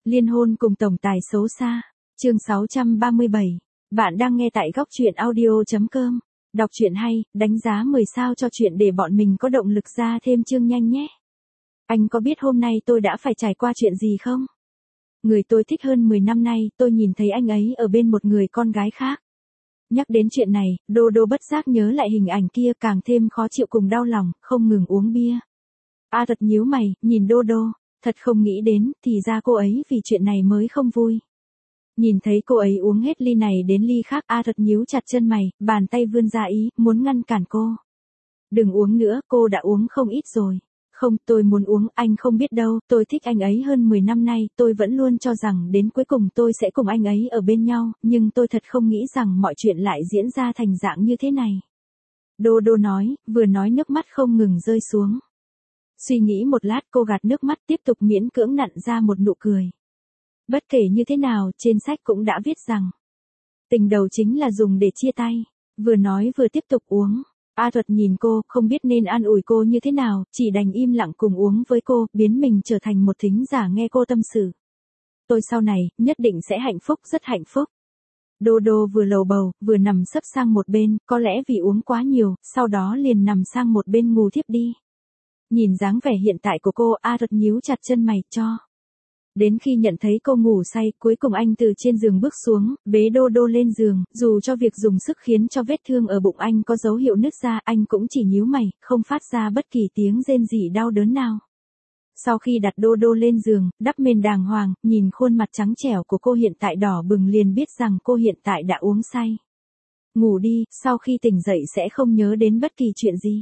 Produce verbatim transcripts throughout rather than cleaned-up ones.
Liên hôn cùng tổng tài xấu xa. Chương sáu trăm ba mươi bảy. Bạn đang nghe tại góc truyện audio chấm com. Đọc truyện hay, đánh giá mười sao cho chuyện để bọn mình có động lực ra thêm chương nhanh nhé. Anh có biết hôm nay tôi đã phải trải qua chuyện gì không? Người tôi thích hơn mười năm nay, tôi nhìn thấy anh ấy ở bên một người con gái khác. Nhắc đến chuyện này, Đô Đô bất giác nhớ lại hình ảnh kia, càng thêm khó chịu cùng đau lòng, không ngừng uống bia. A thật nhíu mày, nhìn Đô Đô, thật không nghĩ đến, thì ra cô ấy vì chuyện này mới không vui. Nhìn thấy cô ấy uống hết ly này đến ly khác, A thật nhíu chặt chân mày, bàn tay vươn ra ý, muốn ngăn cản cô. Đừng uống nữa, cô đã uống không ít rồi. Không, tôi muốn uống, anh không biết đâu, tôi thích anh ấy hơn mười năm nay, tôi vẫn luôn cho rằng đến cuối cùng tôi sẽ cùng anh ấy ở bên nhau, nhưng tôi thật không nghĩ rằng mọi chuyện lại diễn ra thành dạng như thế này. Đô Đô nói, vừa nói nước mắt không ngừng rơi xuống. Suy nghĩ một lát, cô gạt nước mắt, tiếp tục miễn cưỡng nặn ra một nụ cười. Bất kể như thế nào, trên sách cũng đã viết rằng, tình đầu chính là dùng để chia tay. Vừa nói vừa tiếp tục uống. A Thuật nhìn cô, không biết nên an ủi cô như thế nào, chỉ đành im lặng cùng uống với cô, biến mình trở thành một thính giả nghe cô tâm sự. Tôi sau này, nhất định sẽ hạnh phúc, rất hạnh phúc. Đô Đô vừa lầu bầu, vừa nằm sấp sang một bên, có lẽ vì uống quá nhiều, sau đó liền nằm sang một bên ngủ thiếp đi. Nhìn dáng vẻ hiện tại của cô, A Thuật nhíu chặt chân mày, cho. Đến khi nhận thấy cô ngủ say, cuối cùng anh từ trên giường bước xuống, bế Đô Đô lên giường, dù cho việc dùng sức khiến cho vết thương ở bụng anh có dấu hiệu nứt ra, anh cũng chỉ nhíu mày, không phát ra bất kỳ tiếng rên rỉ đau đớn nào. Sau khi đặt Đô Đô lên giường, đắp mền đàng hoàng, nhìn khuôn mặt trắng trẻo của cô hiện tại đỏ bừng liền biết rằng cô hiện tại đã uống say. Ngủ đi, sau khi tỉnh dậy sẽ không nhớ đến bất kỳ chuyện gì.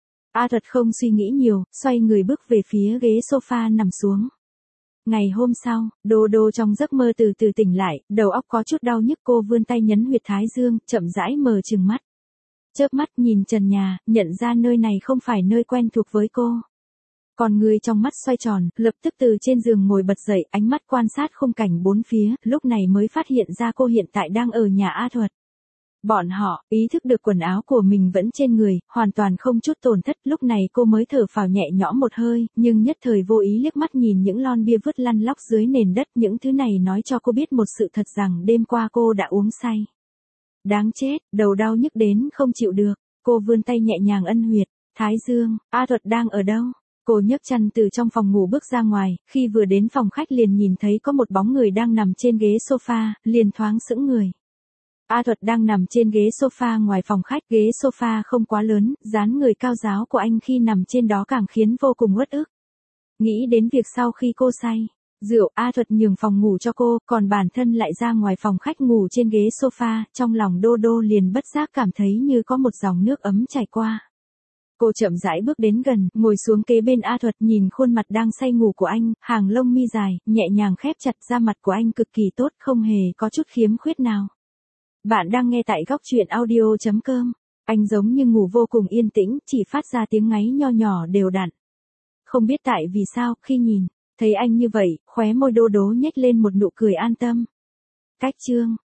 A Thuật không suy nghĩ nhiều, xoay người bước về phía ghế sofa nằm xuống. Ngày hôm sau, Đô Đô trong giấc mơ từ từ tỉnh lại, đầu óc có chút đau nhức, cô vươn tay nhấn huyệt thái dương, chậm rãi mở trừng mắt. Chớp mắt nhìn trần nhà, nhận ra nơi này không phải nơi quen thuộc với cô. Còn người trong mắt xoay tròn, lập tức từ trên giường ngồi bật dậy, ánh mắt quan sát khung cảnh bốn phía, lúc này mới phát hiện ra cô hiện tại đang ở nhà A Thuật. Bọn họ, ý thức được quần áo của mình vẫn trên người, hoàn toàn không chút tổn thất, lúc này cô mới thở phào nhẹ nhõm một hơi, nhưng nhất thời vô ý liếc mắt nhìn những lon bia vứt lăn lóc dưới nền đất, những thứ này nói cho cô biết một sự thật rằng đêm qua cô đã uống say. Đáng chết, đầu đau nhức đến không chịu được, cô vươn tay nhẹ nhàng ân huyệt, thái dương, A Thuật đang ở đâu? Cô nhấc chân từ trong phòng ngủ bước ra ngoài, khi vừa đến phòng khách liền nhìn thấy có một bóng người đang nằm trên ghế sofa, liền thoáng sững người. A Thuật đang nằm trên ghế sofa ngoài phòng khách, ghế sofa không quá lớn, dáng người cao ráo của anh khi nằm trên đó càng khiến vô cùng uất ức. Nghĩ đến việc sau khi cô say rượu, A Thuật nhường phòng ngủ cho cô, còn bản thân lại ra ngoài phòng khách ngủ trên ghế sofa, trong lòng Đô Đô liền bất giác cảm thấy như có một dòng nước ấm chảy qua. Cô chậm rãi bước đến gần, ngồi xuống kế bên A Thuật, nhìn khuôn mặt đang say ngủ của anh, hàng lông mi dài, nhẹ nhàng khép chặt, da mặt của anh cực kỳ tốt, không hề có chút khiếm khuyết nào. Bạn đang nghe tại góc truyện audio chấm com. Anh giống như ngủ vô cùng yên tĩnh, chỉ phát ra tiếng ngáy nho nhỏ đều đặn. Không biết tại vì sao, khi nhìn thấy anh như vậy, khóe môi Đô Đô nhếch lên một nụ cười an tâm. Cách chương